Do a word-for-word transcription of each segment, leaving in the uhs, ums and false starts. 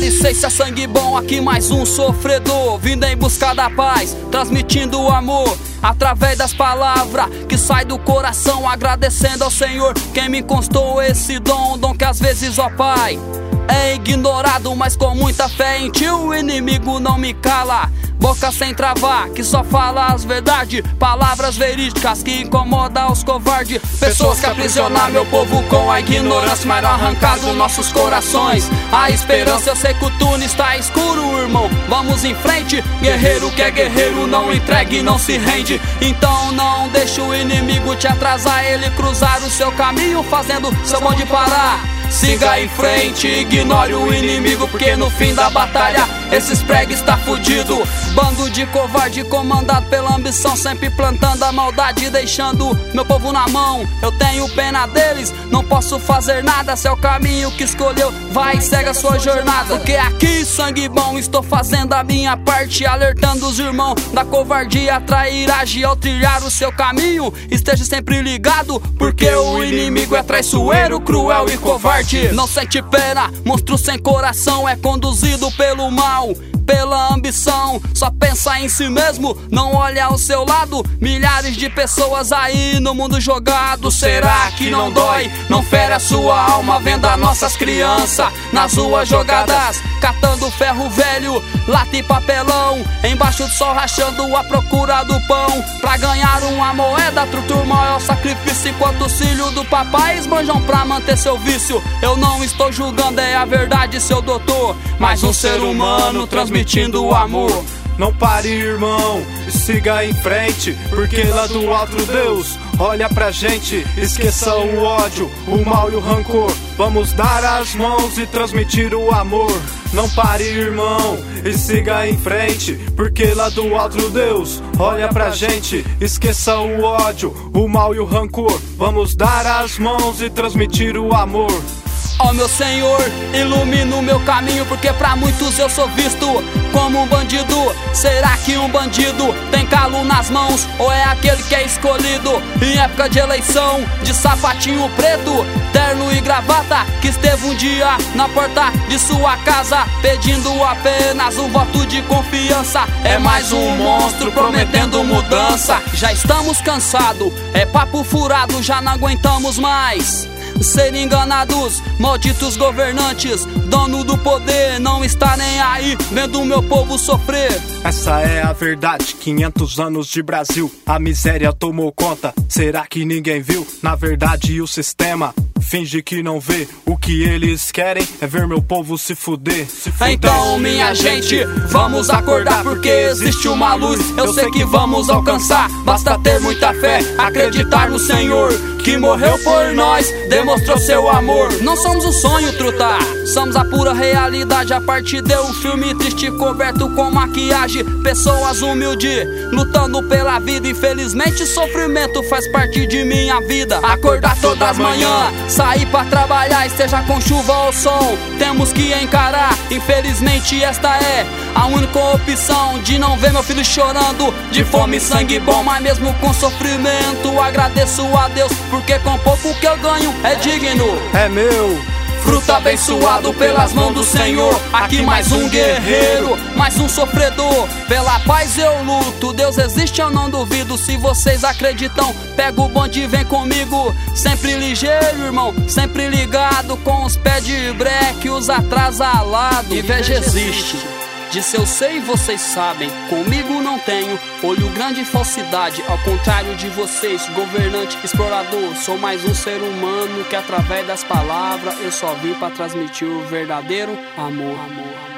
licença, sangue bom, aqui mais um sofredor, vindo em busca da paz, transmitindo o amor através das palavras que sai do coração, agradecendo ao Senhor quem me constou esse dom, dom que às vezes, ó Pai, é ignorado, mas com muita fé em Ti o inimigo não me cala. Boca sem travar, que só fala as verdades, palavras verídicas que incomodam os covardes. Pessoas que aprisionam meu povo com a ignorância, mas não arrancado nossos corações a esperança. Eu sei que o túnel está escuro, irmão, vamos em frente. Guerreiro que é guerreiro, não entregue, não se rende. Então não deixe o inimigo te atrasar, ele cruzar o seu caminho fazendo seu bonde parar. Siga em frente, ignore o inimigo, porque no fim da batalha esses pregos tá fudido. Bando de covarde comandado pela ambição, sempre plantando a maldade, deixando meu povo na mão. Eu tenho pena deles, não posso fazer nada. Se é o caminho que escolheu, vai e segue a sua jornada. Porque aqui, sangue bom, estou fazendo a minha parte, alertando os irmãos da covardia, trairagem ao trilhar o seu caminho. Esteja sempre ligado, porque o inimigo é traiçoeiro, cruel e covarde. Não sente pena, monstro sem coração, é conduzido pelo mal, pela ambição, só pensa em si mesmo, não olha ao seu lado. Milhares de pessoas aí no mundo jogado. Será que não dói? Não fere a sua alma vendo as nossas crianças nas ruas jogadas, catando ferro velho, lata e papelão, embaixo do sol rachando a procura do pão. Pra ganhar uma moeda, truto o maior sacrifício, enquanto os filhos do papai esbanjam pra manter seu vício. Eu não estou julgando, é a verdade, seu doutor, mas um ser humano transmitindo o amor. Não pare, irmão, e siga em frente, porque lá do alto Deus olha pra gente. Esqueça o ódio, o mal e o rancor, vamos dar as mãos e transmitir o amor. Não pare, irmão, e siga em frente, porque lá do alto Deus olha pra gente. Esqueça o ódio, o mal e o rancor, vamos dar as mãos e transmitir o amor. Ó meu Senhor, ilumina o meu caminho, porque pra muitos eu sou visto como um bandido. Será que um bandido tem calo nas mãos, ou é aquele que é escolhido em época de eleição, de sapatinho preto, terno e gravata, que esteve um dia na porta de sua casa pedindo apenas um voto de confiança? É mais um monstro prometendo mudança. Já estamos cansados, é papo furado, já não aguentamos mais ser enganados. Malditos governantes, dono do poder, não está nem aí vendo o meu povo sofrer. Essa é a verdade, quinhentos anos de Brasil, a miséria tomou conta, será que ninguém viu? Na verdade o sistema finge que não vê, o que eles querem é ver meu povo se fuder, se fuder. Então minha gente, vamos acordar, porque existe uma luz, eu sei que vamos alcançar. Basta ter muita fé, acreditar no Senhor, que morreu por nós, demonstrou seu amor. Não somos um sonho, truta, somos a pura realidade. A parte de um filme triste coberto com maquiagem. Pessoas humildes, lutando pela vida. Infelizmente sofrimento faz parte de minha vida. Acordar todas as manhãs, sair pra trabalhar, esteja com chuva ou sol, temos que encarar. Infelizmente esta é a única opção, de não ver meu filho chorando de fome e sangue bom. Mas mesmo com sofrimento agradeço a Deus, porque com pouco que eu ganho é digno, é meu. Fruto abençoado pelas mãos do Senhor. Aqui mais um guerreiro, mais um sofredor. Pela paz eu luto, Deus existe, eu não duvido. Se vocês acreditam, pega o bonde e vem comigo. Sempre ligeiro, irmão, sempre ligado, com os pés de breque, os atrasalados. Inveja existe, disso eu sei, vocês sabem. Comigo não tenho olho grande e falsidade, ao contrário de vocês, governante, explorador. Sou mais um ser humano que através das palavras eu só vim pra transmitir o verdadeiro amor, amor, amor.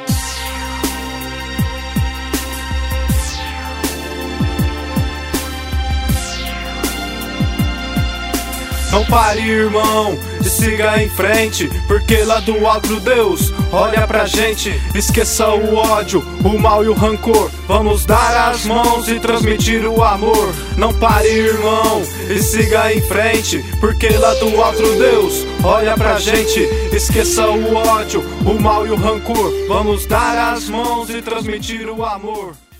Não pare, irmão, e siga em frente, porque lá do alto Deus olha pra gente. Esqueça o ódio, o mal e o rancor, vamos dar as mãos e transmitir o amor. Não pare, irmão, e siga em frente, porque lá do alto Deus olha pra gente. Esqueça o ódio, o mal e o rancor, vamos dar as mãos e transmitir o amor.